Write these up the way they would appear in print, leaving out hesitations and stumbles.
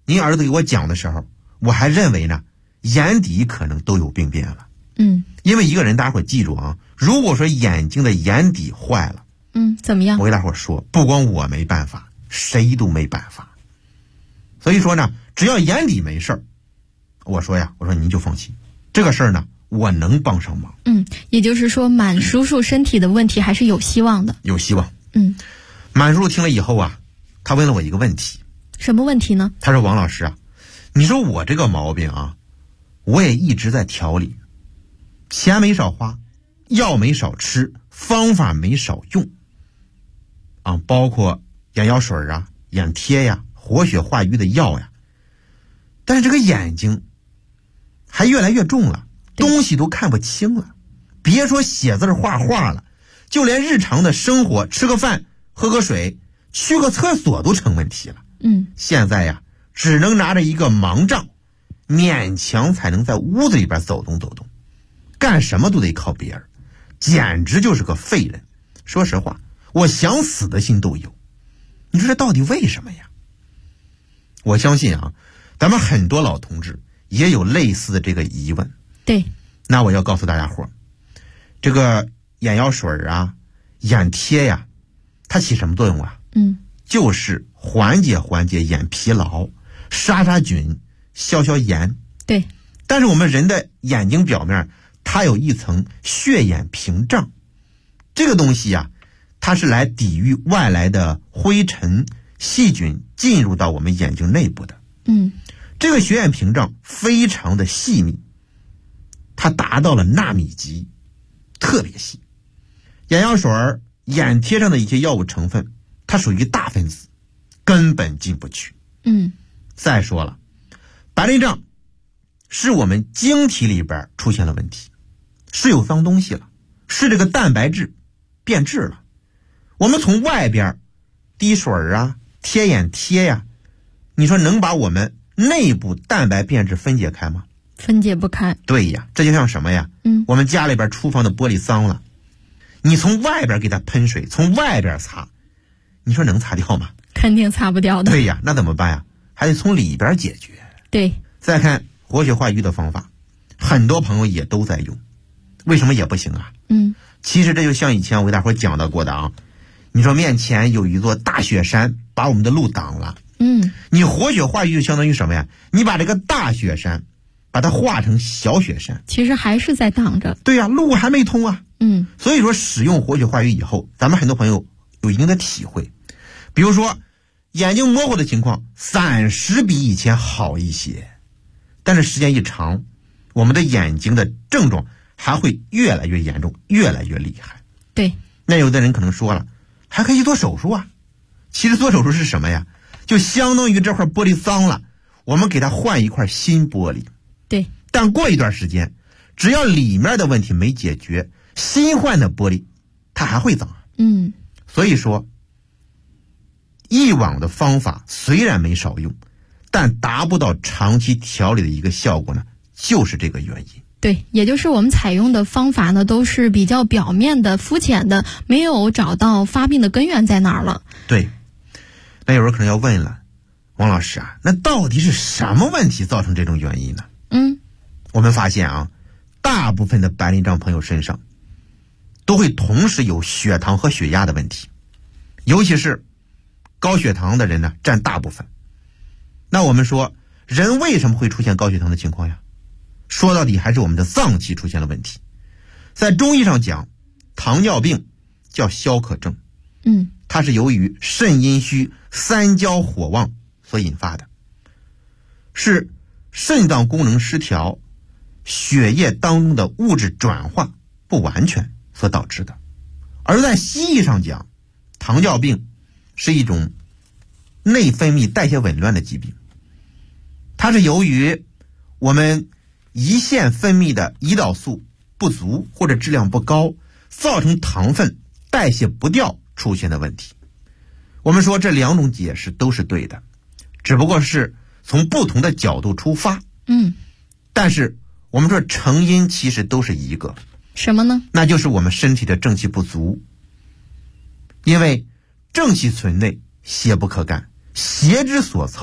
您儿子给我讲的时候，我还认为呢眼底可能都有病变了。因为一个人大家伙记住啊，如果说眼睛的眼底坏了， 怎么样？ 我给大伙说，不光我没办法，谁都没办法。所以说呢，只要眼底没事儿，我说您就放心，这个事儿呢我能帮上忙。 也就是说满叔叔身体的问题还是有希望的。 有希望。满叔叔听了以后啊，他问了我一个问题。 什么问题呢？ 他说，王老师啊，你说我这个毛病啊，我也一直在调理，钱没少花，药没少吃，方法没少用啊，包括眼药水啊、眼贴呀、活血化瘀的药呀，但是这个眼睛还越来越重了，东西都看不清了，别说写字画画了，就连日常的生活，吃个饭、喝个水、去个厕所都成问题了。现在呀，只能拿着一个盲杖，勉强才能在屋子里边走动走动，干什么都得靠别人，简直就是个废人。说实话，我想死的心都有。你说这到底为什么呀？我相信啊，咱们很多老同志也有类似的这个疑问。 对， 那我要告诉大家伙，这个眼药水啊、眼贴呀，它起什么作用啊？就是缓解眼疲劳，杀菌，消炎。 对。 但是我们人的眼睛表面它有一层血眼屏障，这个东西啊，它是来抵御外来的灰尘、细菌进入到我们眼睛内部的。这个血眼屏障非常的细密，它达到了纳米级，特别细。眼药水、眼贴上的一些药物成分，它属于大分子，根本进不去。再说了，白内障是我们晶体里边出现了问题，是有脏东西了，是这个蛋白质变质了。我们从外边滴水啊、贴眼贴呀，你说能把我们内部蛋白变质分解开吗？ 分解不开。 对呀，这就像什么呀？我们家里边厨房的玻璃脏了，你从外边给它喷水，从外边擦，你说能擦掉吗？ 肯定擦不掉的。 对呀，那怎么办呀？还得从里边解决。 对。 再看活血化瘀的方法，很多朋友也都在用，为什么也不行啊？其实这就像以前我给大伙讲到过的啊，你说面前有一座大雪山把我们的路挡了，你活血化瘀就相当于什么呀？你把这个大雪山把它化成小雪山， 其实还是在挡着。 对呀，路还没通啊。所以说使用活血化瘀以后，咱们很多朋友有一定的体会，比如说眼睛模糊的情况暂时比以前好一些，但是时间一长，我们的眼睛的症状还会越来越严重，越来越厉害。 对。 那有的人可能说了，还可以做手术啊。其实做手术是什么呀？就相当于这块玻璃脏了，我们给它换一块新玻璃。 对。 但过一段时间，只要里面的问题没解决，新换的玻璃它还会脏。所以说以往的方法虽然没少用，但达不到长期调理的一个效果呢，就是这个原因。 对，也就是我们采用的方法呢，都是比较表面的、肤浅的，没有找到发病的根源在哪儿了。 对。那有人可能要问了，王老师啊，那到底是什么问题造成这种原因呢？我们发现啊，大部分的白内障朋友身上都会同时有血糖和血压的问题，尤其是高血糖的人呢占大部分。那我们说人为什么会出现高血糖的情况呀？说到底还是我们的脏器出现了问题。在中医上讲，糖尿病叫消渴症，它是由于肾阴虚、三焦火旺所引发的，是肾脏功能失调、血液当中的物质转化不完全所导致的。而在西医上讲，糖尿病是一种内分泌代谢紊乱的疾病，它是由于我们胰腺分泌的胰岛素不足或者质量不高，造成糖分代谢不掉出现的问题。我们说这两种解释都是对的，只不过是从不同的角度出发。但是我们说成因其实都是一个， 什么呢？ 那就是我们身体的正气不足。因为正气存内，邪不可干，邪之所凑，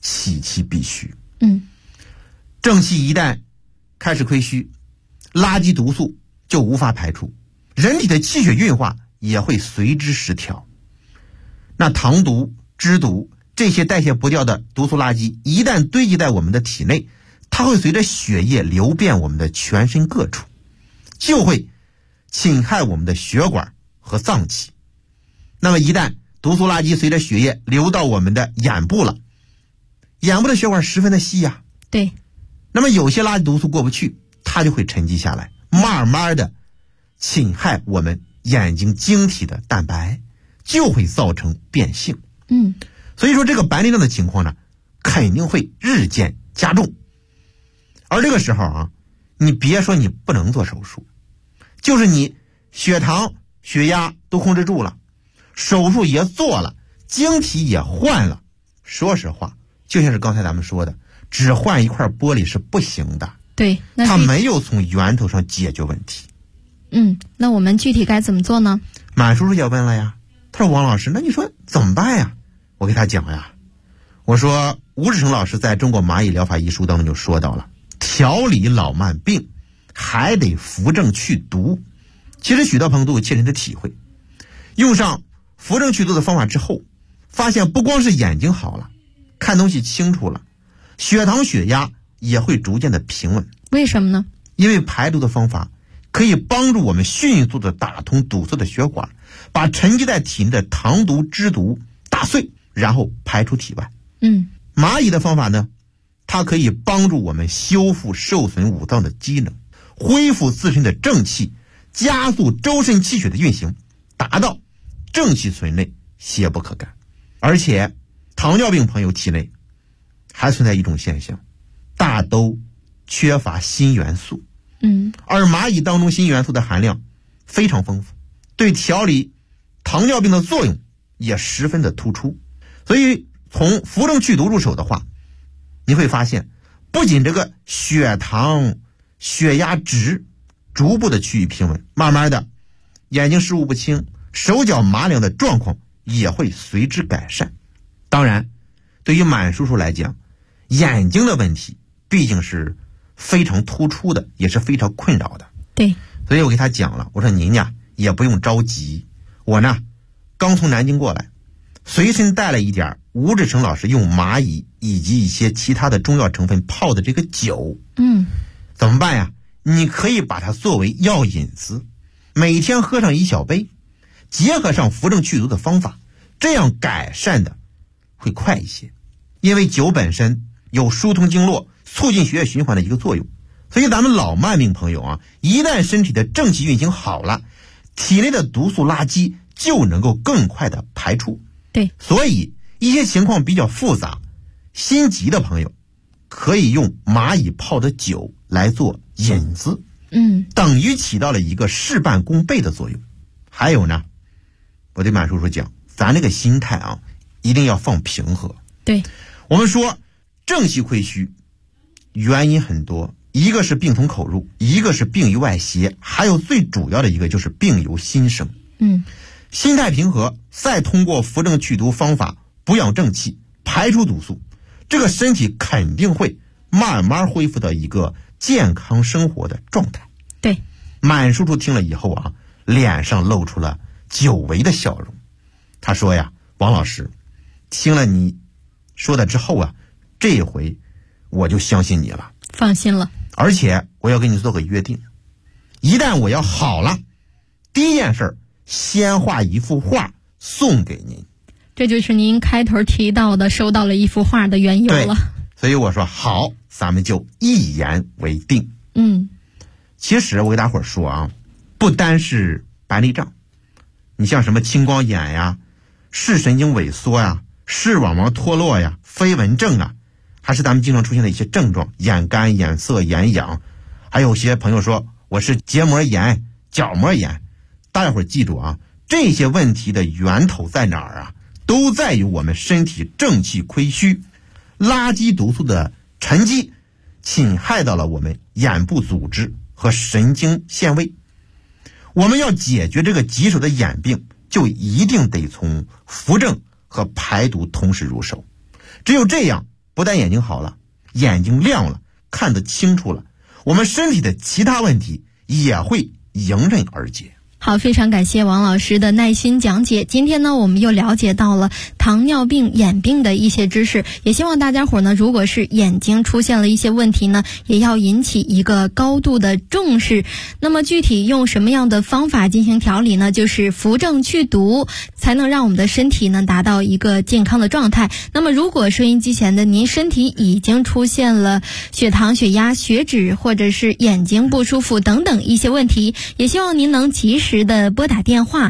气气必虚。 正气一旦开始亏虚，垃圾毒素就无法排出，人体的气血运化也会随之失调。那糖毒、脂毒这些代谢不掉的毒素垃圾一旦堆积在我们的体内，它会随着血液流遍我们的全身各处，就会侵害我们的血管和脏器。那么一旦毒素垃圾随着血液流到我们的眼部了，眼部的血管十分的细呀， 对， 那么有些垃圾毒素过不去，它就会沉积下来，慢慢的侵害我们眼睛晶体的蛋白，就会造成变性。所以说这个白内障的情况呢，肯定会日渐加重。而这个时候啊，你别说你不能做手术，就是你血糖、血压都控制住了，手术也做了，晶体也换了，说实话，就像是刚才咱们说的，只换一块玻璃是不行的。 对， 它没有从源头上解决问题。 那我们具体该怎么做呢？ 满叔叔也问了呀，他说王老师，那你说怎么办呀？我给他讲呀，我说吴志成老师在中国蚂蚁疗法一书当中就说到了，调理老慢病还得扶正祛毒。其实许多朋友都有切身的体会，用上扶正祛毒的方法之后，发现不光是眼睛好了，看东西清楚了，血糖血压也会逐渐的平稳。 为什么呢？ 因为排毒的方法可以帮助我们迅速的打通堵塞的血管，把沉积在体内的糖毒、脂毒打碎，然后排出体外。蚂蚁的方法呢，它可以帮助我们修复受损五脏的机能，恢复自身的正气，加速周身气血的运行，达到正气存内，邪不可干。而且糖尿病朋友体内还存在一种现象，大都缺乏锌元素。而蚂蚁当中锌元素的含量非常丰富，对调理糖尿病的作用也十分的突出。所以从扶正祛毒入手的话，你会发现不仅这个血糖、血压值逐步的趋于平稳，慢慢的眼睛视物不清、手脚麻凉的状况也会随之改善。当然对于满叔叔来讲，眼睛的问题毕竟是非常突出的，也是非常困扰的。 对， 所以我给他讲了，我说您呀也不用着急，我呢刚从南京过来，随身带了一点吴志成老师用蚂蚁以及一些其他的中药成分泡的这个酒。怎么办呀？你可以把它作为药引子，每天喝上1小杯，结合上扶正祛毒的方法，这样改善的会快一些。因为酒本身有疏通经络、促进血液循环的一个作用，所以咱们老慢病朋友啊，一旦身体的正气运行好了，体内的毒素垃圾就能够更快的排出。 对， 所以一些情况比较复杂、心急的朋友，可以用蚂蚁泡的酒来做引子，等于起到了一个事半功倍的作用。还有呢，我对满叔叔讲，咱这个心态啊，一定要放平和。 对， 我们说正气亏虚原因很多，一个是病从口入，一个是病于外邪，还有最主要的一个就是病由心生。心态平和，再通过扶正祛毒方法补养正气，排出毒素，这个身体肯定会慢慢恢复到一个健康生活的状态。 对， 满叔叔听了以后啊，脸上露出了久违的笑容。他说呀，王老师，听了你说的之后啊，这回我就相信你了， 放心了。 而且我要跟你做个约定，一旦我要好了，第一件事先画一幅画送给您。 这就是您开头提到的收到了一幅画的缘由了。 所以我说好，咱们就一言为定。其实我给大伙儿说啊，不单是白内障，你像什么青光眼呀、视神经萎缩呀、视网膜脱落呀、飞蚊症啊，还是咱们经常出现的一些症状，眼干、眼涩、眼痒，还有些朋友说我是结膜炎、角膜炎。大家伙儿记住啊，这些问题的源头在哪儿啊？都在于我们身体正气亏虚，垃圾毒素的沉积侵害到了我们眼部组织和神经纤维。我们要解决这个棘手的眼病，就一定得从扶正和排毒同时入手。只有这样， 不但眼睛好了，眼睛亮了，看得清楚了，我们身体的其他问题也会迎刃而解。 好，非常感谢王老师的耐心讲解。今天呢，我们又了解到了糖尿病眼病的一些知识，也希望大家伙呢，如果是眼睛出现了一些问题呢，也要引起一个高度的重视。那么具体用什么样的方法进行调理呢？就是扶正祛毒，才能让我们的身体呢达到一个健康的状态。那么如果收音机前的您身体已经出现了血糖、血压、血脂或者是眼睛不舒服等等一些问题，也希望您能及时的拨打电话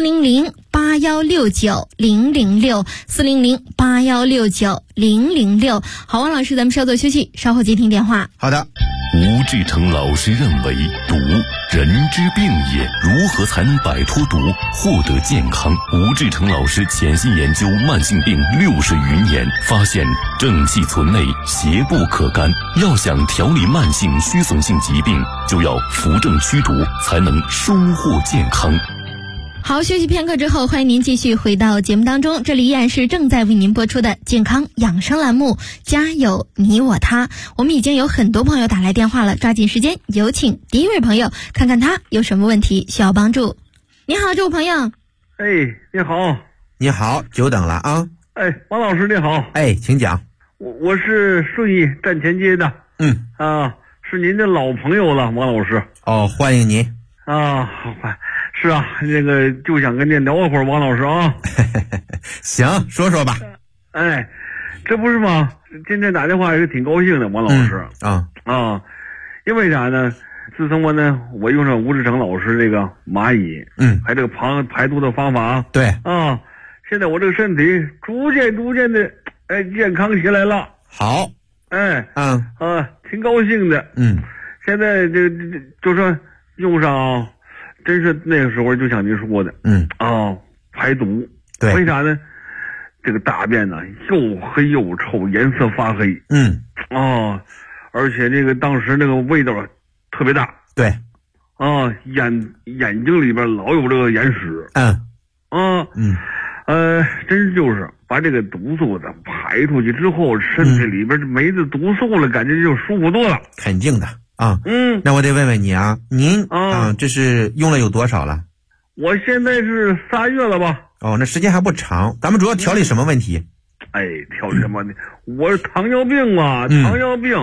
400-8169-006，400-8169-006。好，王老师，咱们稍作休息，稍后接听电话。 好的。 吴志成老师认为，毒人之病也，如何才能摆脱毒，获得健康？吴志成老师潜心研究慢性病60余年，发现正气存内，邪不可干。要想调理慢性虚损性疾病，就要扶正祛毒，才能收获健康。 好，休息片刻之后，欢迎您继续回到节目当中，这里依然是正在为您播出的健康养生栏目，家有你我他。我们已经有很多朋友打来电话了，抓紧时间，有请第一位朋友，看看他有什么问题需要帮助。你好，这位朋友。 哎，你好。 你好，久等了啊。 哎，王老师你好。 哎，请讲。 我是顺义站前街的。是您的老朋友了，王老师。 哦，欢迎您。 啊，是啊，那个就想跟您聊一会儿，王老师啊。 行，说说吧。 哎，这不是吗？今天打电话也是挺高兴的，王老师。因为啥呢？自从我用上吴志成老师这个蚂蚁，还这个排毒的方法， 对啊，现在我这个身体逐渐的健康起来了。 好， 挺高兴的。现在这就说用上，真是那个时候就像您说的，排毒。 对， 为啥呢？这个大便呢又黑又臭，颜色发黑。而且这个当时那个味道特别大。 对， 眼睛里边老有这个眼屎。真就是把这个毒素的排出去之后，身体里边没这毒素了，感觉就舒服多了。 肯定的啊。那我得问问你啊，您这是用了有多少了？ 我现在是3月了吧。 哦，那时间还不长。咱们主要调理什么问题？ 调理什么呢？我是糖尿病嘛，糖尿病，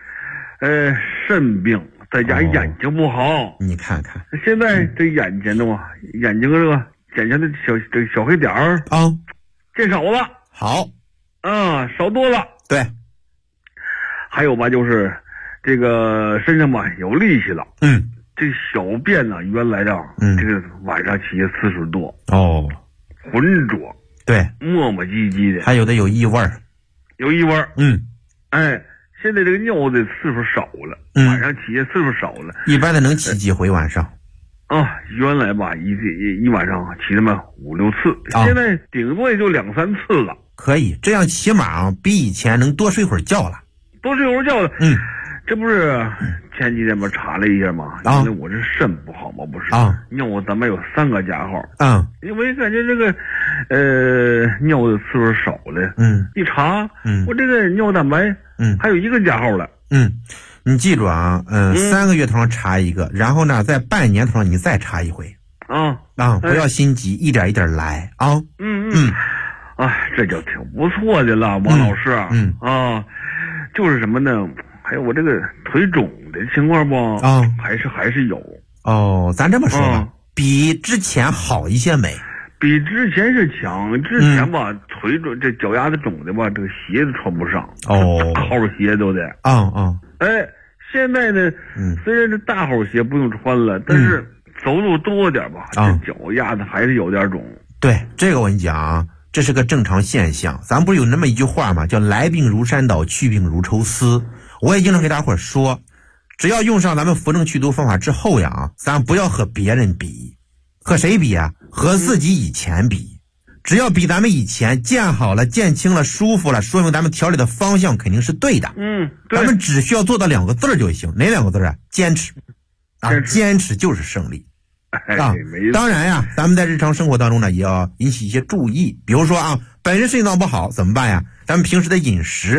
肾病，再加眼睛不好。 你看看， 现在这眼睛的嘛，眼睛这个眼睛的小黑点儿见少了。 好， 少多了。 对， 还有吧，就是这个身上吧有力气了。这小便呢，原来的这个晚上起夜次数多。浑浊。 对， 磨磨唧唧的， 还有的有异味儿。 现在这个尿的次数少了，晚上起夜次数少了。 一般的能起几回晚上？ 原来吧一晚上起那么5、6次，现在顶多也就2、3次了。 可以，这样起码比以前能多睡会儿觉了。这不是前几天吧查了一下嘛，因为我这肾不好嘛，不是尿咱们有3个加号。因为感觉这个尿的次数少了。一查，我这个尿蛋白还有1个加号了。 你记住啊，3个月头上查一个，然后呢在半年头上你再查一回。不要心急，一点一点来啊。 这就挺不错的了，王老师。就是什么呢？还有我这个腿肿的情况不？还是有。 咱这么说吧，比之前好一些没？ 比之前是强。之前吧，腿肿，这脚丫子肿的吧，这个鞋子穿不上。大号鞋都得。现在呢，虽然这大号鞋不用穿了，但是走路多点吧，这脚丫子还是有点肿。 对，这个我跟你讲啊，这是个正常现象。咱不是有那么一句话吗？叫来病如山倒，去病如抽丝。我也经常给大伙儿说，只要用上咱们扶正祛毒方法之后呀，咱不要和别人比。和谁比啊？和自己以前比。只要比咱们以前见好了、见轻了、舒服了，说明咱们调理的方向肯定是对的。咱们只需要做到2个字就行。哪2个字啊？坚持。坚持就是胜利。当然呀，咱们在日常生活当中呢，也要引起一些注意。比如说本身肾脏不好怎么办呀？咱们平时的饮食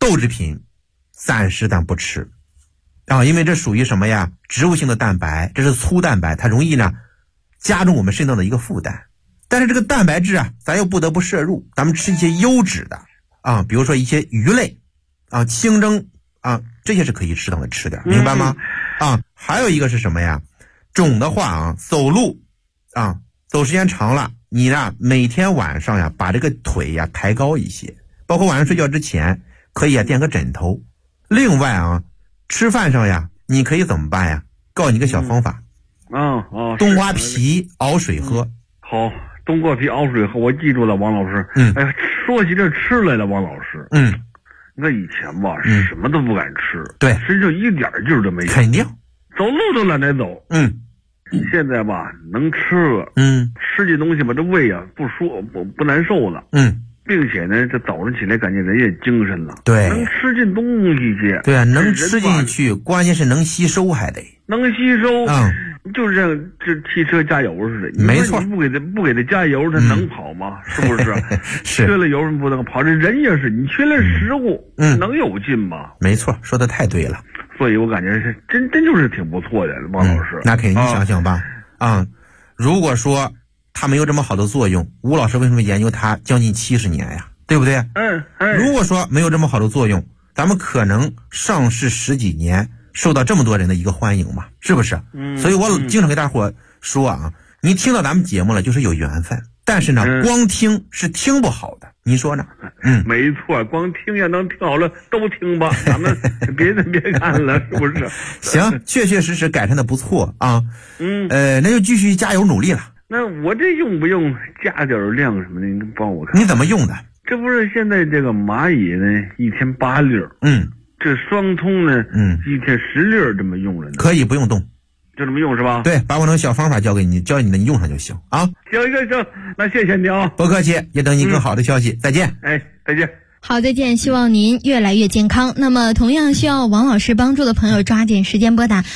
豆制品暂时咱不吃啊，因为这属于什么呀？植物性的蛋白，这是粗蛋白，它容易呢加重我们肾脏的一个负担。但是这个蛋白质啊，咱又不得不摄入，咱们吃一些优质的啊，比如说一些鱼类啊、清蒸啊，这些是可以适当的吃点，明白吗？啊，还有一个是什么呀？肿的话啊，走路啊，走时间长了，你呢每天晚上呀把这个腿呀抬高一些，包括晚上睡觉之前可以垫个枕头。另外啊，吃饭上呀，你可以怎么办呀？告诉你个小方法。冬瓜皮熬水喝。 好，冬瓜皮熬水喝，我记住了，王老师。哎呀，说起这吃来了，王老师。你看以前吧，什么都不敢吃， 对， 身上一点劲儿都没有， 肯定， 走路都懒得走。现在吧，能吃了，吃这东西吧，这胃啊不难受了，并且呢，这早上起来感觉人也精神了， 对， 能吃进东西去， 对啊，能吃进去，关键是能吸收，还得能吸收，就是像这汽车加油似的， 没错， 你不给它加油，它能跑吗？是不是？ 是， 缺了油不能跑，这人也是，你缺了食物，能有劲吗？ 没错，说的太对了。 所以我感觉是真就是挺不错的，王老师。 那肯定，你想想吧，如果说它没有这么好的作用，吴老师为什么研究它将近70年呀？对不对？如果说没有这么好的作用，咱们可能上市10几年，受到这么多人的一个欢迎嘛，是不是？所以我经常给大伙说啊，你听到咱们节目了，就是有缘分。但是呢，光听是听不好的，你说呢？ 没错，光听也能听好了，都听吧，咱们别看了，是不是？ 行，确实改善的不错啊。那就继续加油努力了。 那我这用不用加点量什么的？您帮我看。 你怎么用的？ 这不是现在这个蚂蚁呢，1天8粒，这双通呢，1天10粒这么用了呢。 可以不用动。 就这么用是吧？ 对，把我那个小方法教你的，你用上就行啊。 行，那谢谢你啊， 不客气，也等你更好的消息，再见。 再见。 好，再见，希望您越来越健康。那么同样需要王老师帮助的朋友，抓紧时间拨打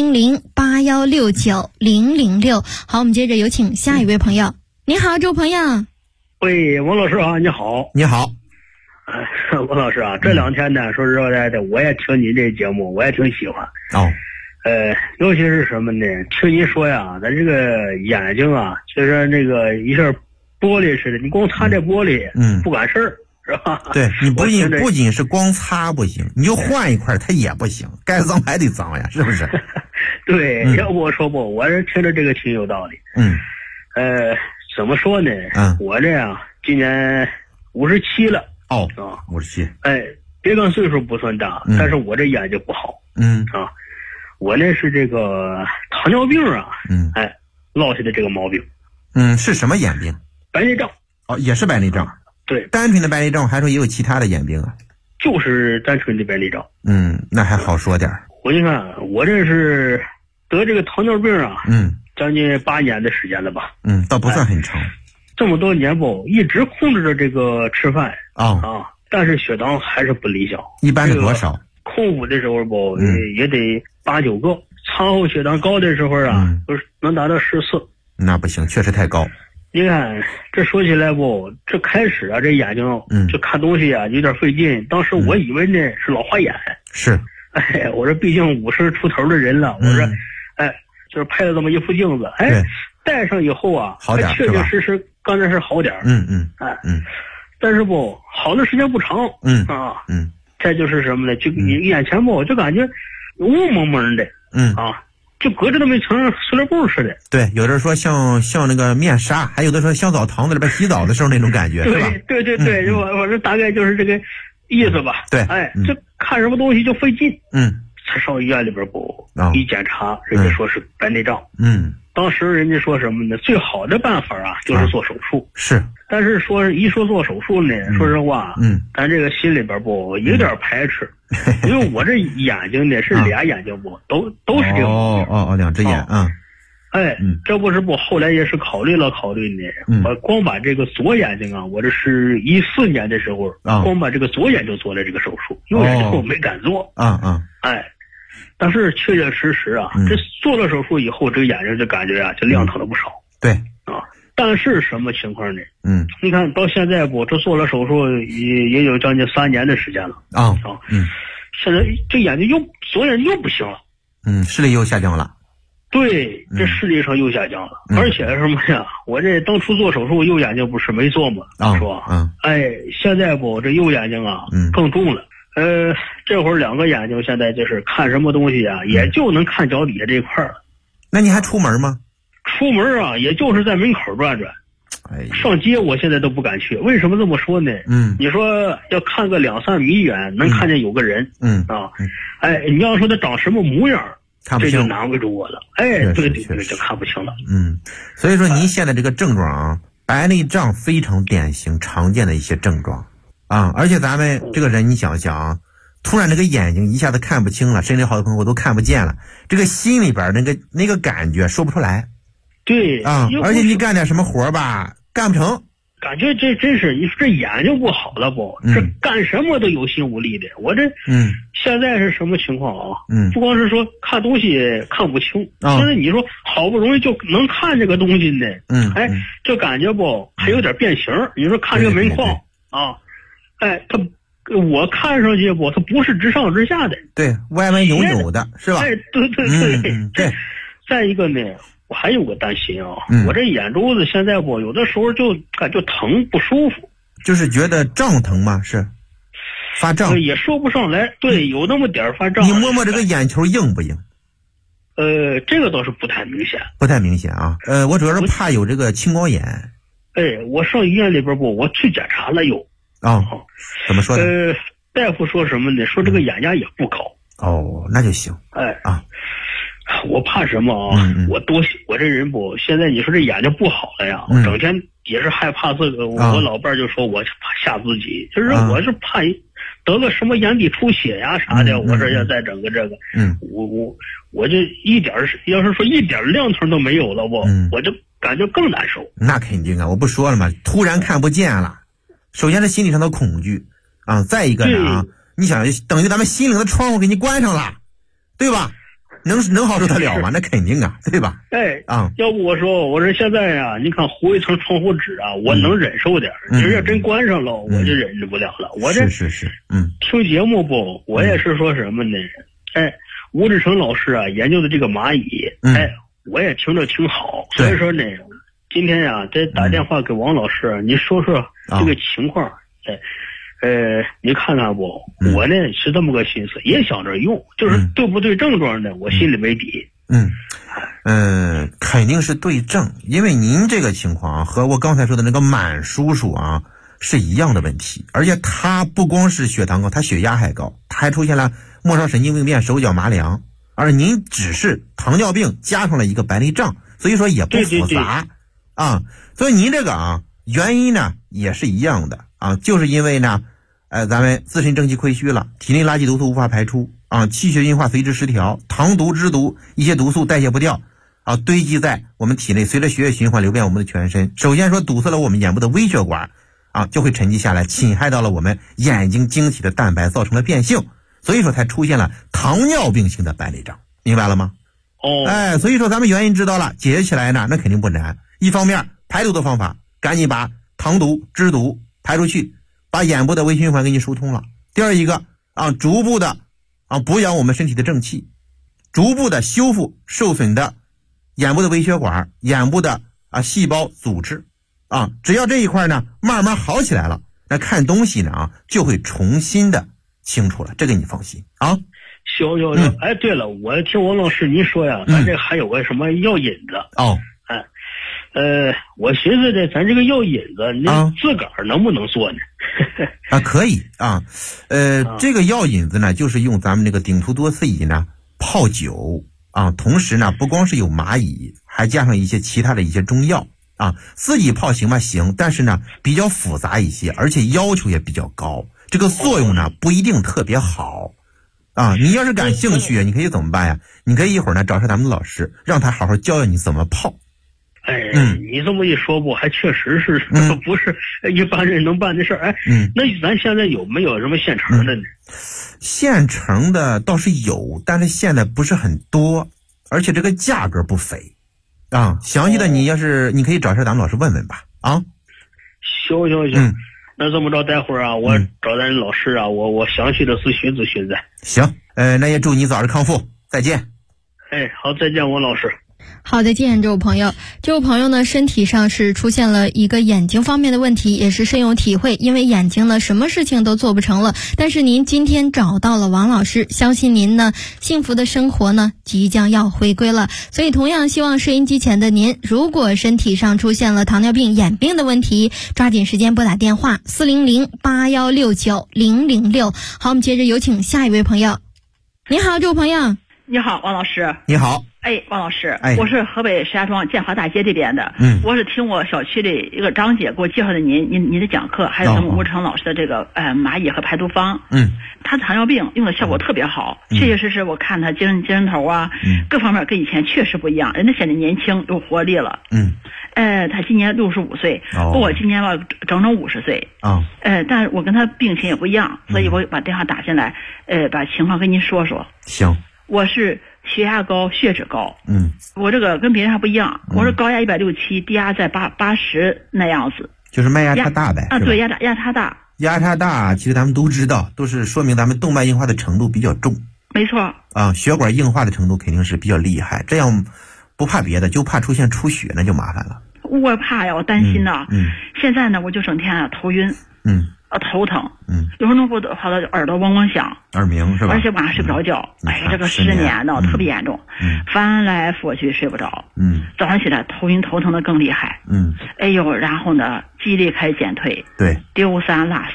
400-8169-006。好，我们接着有请下一位朋友。你好，这位朋友。 喂，王老师啊，你好。 你好。 王老师啊，这2天呢，说实在的，我也听你这节目，我也挺喜欢。尤其是什么呢？听你说呀，咱这个眼睛啊，就是那个一下玻璃似的，你光擦这玻璃，不管事儿，是吧？ 对，你不仅是光擦不行，你就换一块它也不行，该脏还得脏呀，是不是？ 对，要不我说不，我是听着这个挺有道理。怎么说呢？我这样今年57了。 57。 别看岁数不算大，但是我这眼睛不好。我呢是这个糖尿病啊，落下的这个毛病。 是什么眼病？ 白内障。 也是白内障。 对， 单纯的白内障，还说也有其他的眼病啊？ 就是单纯的白内障。 那还好说点。 我就看我这是得这个糖尿病啊，将近8年的时间了吧。 倒不算很长。 这么多年不一直控制着这个吃饭但是血糖还是不理想。 一般是多少？ 空腹的时候不也得8、9个，餐后血糖高的时候啊，就是能达到14。 那不行，确实太高。 你看这说起来不，这开始啊，这眼睛就看东西啊有点费劲。当时我以为呢是老花眼。 是。 我说毕竟50出头的人了，我说就是配了这么一副镜子，戴上以后啊， 好点， 确确实实刚才是好点。但是不好的时间不长。再就是什么呢？就你眼前不就感觉雾蒙蒙的。就隔着那么一层塑料布似的。 对，有的说像那个面纱，还有的说像澡堂子里边洗澡的时候那种感觉，是吧？ 对，我这大概就是这个意思吧。 对， 这看什么东西就费劲。才上医院里边不一检查，人家说是白内障。当时人家说什么呢？最好的办法啊，就是做手术。 是， 但是一说做手术呢，说实话，咱这个心里边不有点排斥，因为我这眼睛呢是俩眼睛不都是这个。 2只眼这不是不后来也是考虑呢，我光把这个左眼睛啊，我这是14年的时候，光把这个左眼就做了这个手术，右眼睛我没敢做。但是确确实实啊，这做了手术以后，这个眼睛就感觉啊，就亮堂了不少。 对但是什么情况呢？你看到现在不，这做了手术也有将近3年的时间了现在这眼睛左眼睛又不行了， 视力又下降了。 对，这视力上又下降了，而且什么呀？我这当初做手术右眼睛不是没做吗？是吧？现在不，这右眼睛啊更重了。这会儿2个眼睛现在就是看什么东西啊，也就能看脚底下这块了。 那你还出门吗？ 出门啊，也就是在门口转转。上街我现在都不敢去。为什么这么说呢？你说要看个2-3米远能看见有个人，你要说他长什么模样， 看不清， 这就难为住我了。对，就看不清了。 所以说您现在这个症状啊，白内障非常典型常见的一些症状啊，而且咱们这个人你想想啊，突然这个眼睛一下子看不清了，甚至好多朋友都看不见了，这个心里边那个感觉说不出来。 对啊，而且你干点什么活吧，干不成。 感觉这真是，你说这眼睛不好了不？这干什么都有心无力的。我这现在是什么情况啊？不光是说看东西看不清，现在你说好不容易就能看这个东西呢，这感觉不还有点变形。你说看这个门框啊，我看上去不，它不是直上直下的， 对，歪歪扭扭的，是吧？ 对。再一个呢，我还有个担心啊，我这眼珠子现在不有的时候就感觉疼不舒服， 就是觉得胀疼吗？是发胀？ 也说不上来，对，有那么点发胀。 你摸摸这个眼球硬不硬？ 这个倒是不太明显， 不太明显啊。我主要是怕有这个青光眼。 我上医院里边我去检查了有。 怎么说呢？ 大夫说什么呢？说这个眼压也不高。 那就行。 我怕什么啊？我这人不，现在你说这眼睛不好了呀，我整天也是害怕这个。我老伴就说我怕吓自己，就是我是怕得个什么眼底出血呀啥的。我说要再整个这个，我就要是说一点亮头都没有了，我就感觉更难受。 那肯定啊，我不说了吗？突然看不见了，首先是心理上的恐惧啊，再一个呢啊，你想等于咱们心灵的窗户给你关上了，对吧？能好受得了吗？那肯定啊，对吧？ 要不我说现在呀，你看糊一层窗户纸啊，我能忍受点。你要真关上了，我就忍受不了了。我这是听节目不，我也是说什么呢？吴志成老师啊研究的这个蚂蚁，我也听着挺好。所以说呢，今天呀，再打电话给王老师，你说说这个情况。你看看不，我呢是这么个心思，也想着用，就是对不对症状呢，我心里没底。 肯定是对症，因为您这个情况和我刚才说的那个满叔叔啊是一样的问题，而且他不光是血糖高，他血压还高，他还出现了末梢神经病变、手脚麻凉，而您只是糖尿病加上了一个白内障，所以说也不复杂啊。所以您这个啊原因呢也是一样的啊，就是因为呢咱们自身正气亏虚了，体内垃圾毒素无法排出啊，气血运化随之失调，糖毒、脂毒一些毒素代谢不掉啊，堆积在我们体内，随着血液循环流遍我们的全身。首先说堵塞了我们眼部的微血管啊，就会沉积下来，侵害到了我们眼睛晶体的蛋白，造成了变性，所以说才出现了糖尿病性的白内障，明白了吗？所以说咱们原因知道了，解决起来呢那肯定不难。一方面排毒的方法，赶紧把糖毒、脂毒排出去，把眼部的微循环给你疏通了。第二一个啊，逐步的补养我们身体的正气，逐步的修复受损的眼部的微血管、眼部的细胞组织啊，只要这一块呢慢慢好起来了，那看东西呢就会重新的清楚了，这个你放心啊。 行。对了，我听王老师您说呀，咱这还有个什么药引子我寻思这咱这个药引子，你自个儿能不能做呢？ 可以啊。这个药引子呢，就是用咱们这个顶涂多次乙呢泡酒啊，同时呢不光是有蚂蚁，还加上一些其他的一些中药啊。自己泡行吗？行，但是呢比较复杂一些，而且要求也比较高，这个作用呢不一定特别好啊。你要是感兴趣，你可以怎么办呀？你可以一会儿呢找上咱们的老师，让他好好教教你怎么泡。 你这么一说不，还确实是不是一般人能办的事儿。那咱现在有没有什么现成的呢？ 现成的倒是有，但是现在不是很多，而且这个价格不菲啊，详细的你你可以找一下咱们老师问问吧。啊， 行，那这么着，待会儿啊，我找咱老师啊，我详细的咨询咱。 行，那也祝你早日康复，再见。 好，再见，王老师。 好，再见，这位朋友。这位朋友呢，身体上是出现了一个眼睛方面的问题，也是深有体会。因为眼睛呢，什么事情都做不成了。但是您今天找到了王老师，相信您呢，幸福的生活呢，即将要回归了。所以同样希望收音机前的您，如果身体上出现了糖尿病、眼病的问题，抓紧时间拨打电话400-8169-006。好，我们接着有请下一位朋友。你好，这位朋友。 你好，王老师。 你好。 王老师，我是河北石家庄建华大街这边的。我是听我小区的一个张姐给我介绍的您的讲课，还有咱们吴成老师的这个蚂蚁和排毒方。他糖尿病用的效果特别好，确确实实我看他精神头啊，各方面跟以前确实不一样，人家显得年轻有活力了。他今年65岁，我今年吧整50岁。但是我跟他病情也不一样，所以我把电话打进来，把情况跟您说说。 行。 我是血压高，血脂高。我这个跟别人还不一样，我是高压167，低压在80那样子。 就是脉压差大呗。 对，压差大。 压差大，其实咱们都知道，都是说明咱们动脉硬化的程度比较重。 没错。 血管硬化的程度肯定是比较厉害，这样不怕别的，就怕出现出血，那就麻烦了。 我怕呀，我担心呐。现在呢，我就整天头晕。头疼，有时候弄不好的耳朵嗡嗡响， 耳鸣是吧？ 而且晚上睡不着觉，这个10年呢特别严重，翻来覆去睡不着，早上起来头晕头疼的更厉害，然后呢记忆力开始减退， 对， 丢3落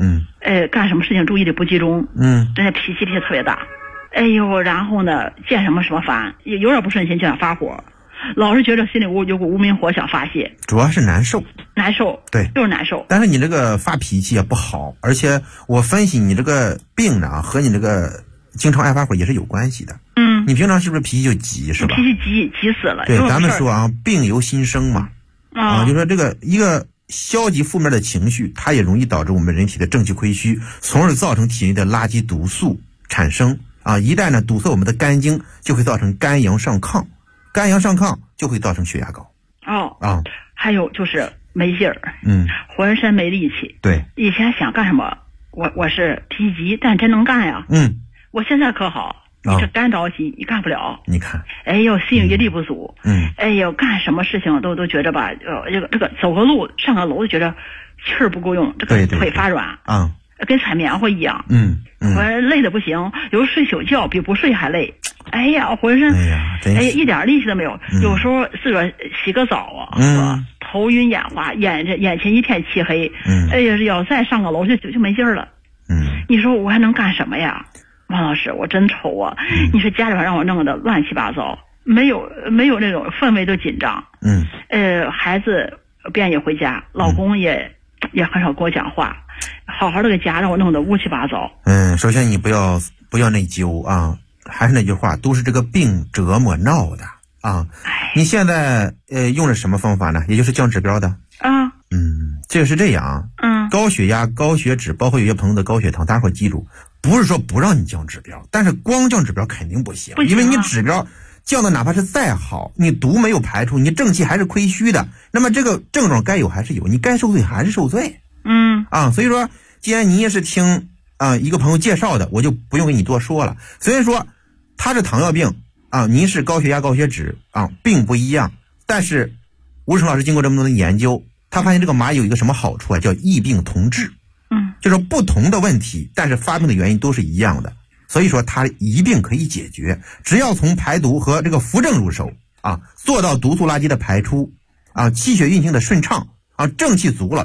4，干什么事情注意力不集中，人家脾气特别大，然后呢见什么烦，有点不顺心就想发火。老是觉得心里有股无名火想发泄， 主要是难受，对， 就是难受。 但是你这个发脾气也不好，而且我分析你这个病呢和你这个经常爱发火也是有关系的。你平常是不是脾气就急，是吧？ 脾气急死了。 对，咱们说啊，病由心生嘛，就说这个一个消极负面的情绪，它也容易导致我们人体的正气亏虚，从而造成体内的垃圾毒素产生一旦呢堵塞我们的肝经，就会造成肝阳上亢。肝阳上亢就会造成血压高。 还有就是没劲儿，浑身没力气。 对， 以前想干什么，我是脾气急，但真能干呀。我现在可好，这干着急，你干不了。 你看， 心有力不足。干什么事情都觉着吧，这个走个路上个楼就觉着气儿不够用，这个腿发软。跟踩棉花一样。我累得不行，有时候睡宿觉比不睡还累。浑身一点力气都没有。有时候自个儿洗个澡头晕眼花，眼前一片漆黑。要再上个楼就没劲儿了。你说我还能干什么呀？王老师，我真愁啊。你说家里边让我弄得乱七八糟，没有那种氛围都紧张。孩子不愿意回家，老公也很少跟我讲话，好好的个家让我弄得乌七八糟。 首先你不要内疚啊。还是那句话，都是这个病折磨闹的你现在用了什么方法呢？也就是降指标的这个是这样高血压、高血脂，包括有些朋友的高血糖，大家伙记住，不是说不让你降指标，但是光降指标肯定不行，因为你指标降的哪怕是再好，你毒没有排出，你正气还是亏虚的，那么这个症状该有还是有，你该受罪还是受罪。所以说既然你也是听一个朋友介绍的，我就不用跟你多说了。虽然说他是糖尿病您是高血压、高血脂并不一样，但是吴成老师经过这么多的研究，他发现这个蚂蚁有一个什么好处叫异病同治。就是不同的问题，但是发病的原因都是一样的，所以说它一并可以解决，只要从排毒和这个扶正入手做到毒素垃圾的排出气血运行的顺畅正气足了。